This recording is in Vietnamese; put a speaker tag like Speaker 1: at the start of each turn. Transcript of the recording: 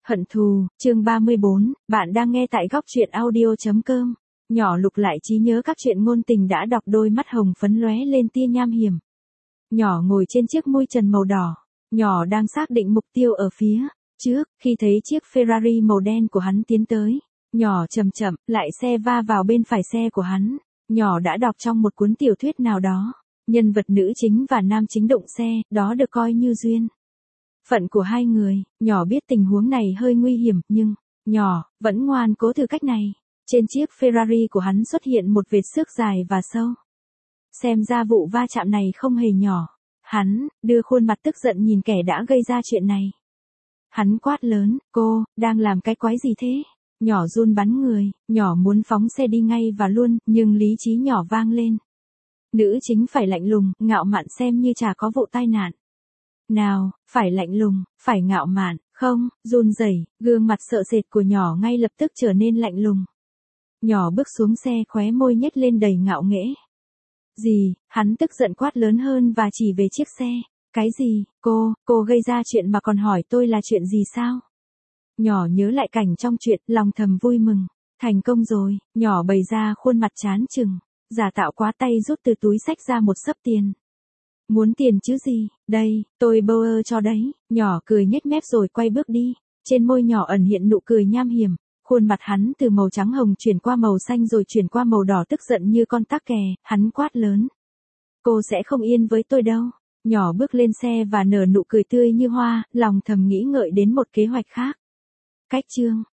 Speaker 1: Hận thù, chương 34, bạn đang nghe tại góc truyện audio.com. Nhỏ lục lại trí nhớ các chuyện ngôn tình đã đọc, đôi mắt hồng phấn lóe lên tia nham hiểm. Nhỏ ngồi trên chiếc mui trần màu đỏ. Nhỏ đang xác định mục tiêu ở phía trước, khi thấy chiếc Ferrari màu đen của hắn tiến tới. Nhỏ chậm chậm, lại xe va vào bên phải xe của hắn. Nhỏ đã đọc trong một cuốn tiểu thuyết nào đó, nhân vật nữ chính và nam chính đụng xe, đó được coi như duyên phận của hai người. Nhỏ biết tình huống này hơi nguy hiểm, nhưng nhỏ vẫn ngoan cố thử cách này. Trên chiếc Ferrari của hắn xuất hiện một vệt xước dài và sâu. Xem ra vụ va chạm này không hề nhỏ. Hắn đưa khuôn mặt tức giận nhìn kẻ đã gây ra chuyện này. Hắn quát lớn, cô đang làm cái quái gì thế? Nhỏ run bắn người, nhỏ muốn phóng xe đi ngay và luôn, nhưng lý trí nhỏ vang lên. Nữ chính phải lạnh lùng, ngạo mạn, xem như chả có vụ tai nạn nào, phải lạnh lùng, phải ngạo mạn, không, run rẩy, gương mặt sợ sệt của nhỏ ngay lập tức trở nên lạnh lùng. Nhỏ bước xuống xe, khóe môi nhếch lên đầy ngạo nghễ. Gì? Hắn tức giận quát lớn hơn và chỉ về chiếc xe. Cái gì? Cô gây ra chuyện mà còn hỏi tôi là chuyện gì sao? Nhỏ nhớ lại cảnh trong chuyện, lòng thầm vui mừng. Thành công rồi, nhỏ bày ra khuôn mặt chán chừng, giả tạo quá, tay rút từ túi xách ra một xấp tiền. Muốn tiền chứ gì, đây, tôi bơ cho đấy. Nhỏ cười nhếch mép rồi quay bước đi. Trên môi nhỏ ẩn hiện nụ cười nham hiểm. Khuôn mặt hắn từ màu trắng hồng chuyển qua màu xanh rồi chuyển qua màu đỏ, tức giận như con tắc kè. Hắn quát lớn, cô sẽ không yên với tôi đâu. Nhỏ bước lên xe và nở nụ cười tươi như hoa, lòng thầm nghĩ ngợi đến một kế hoạch khác. Cách chương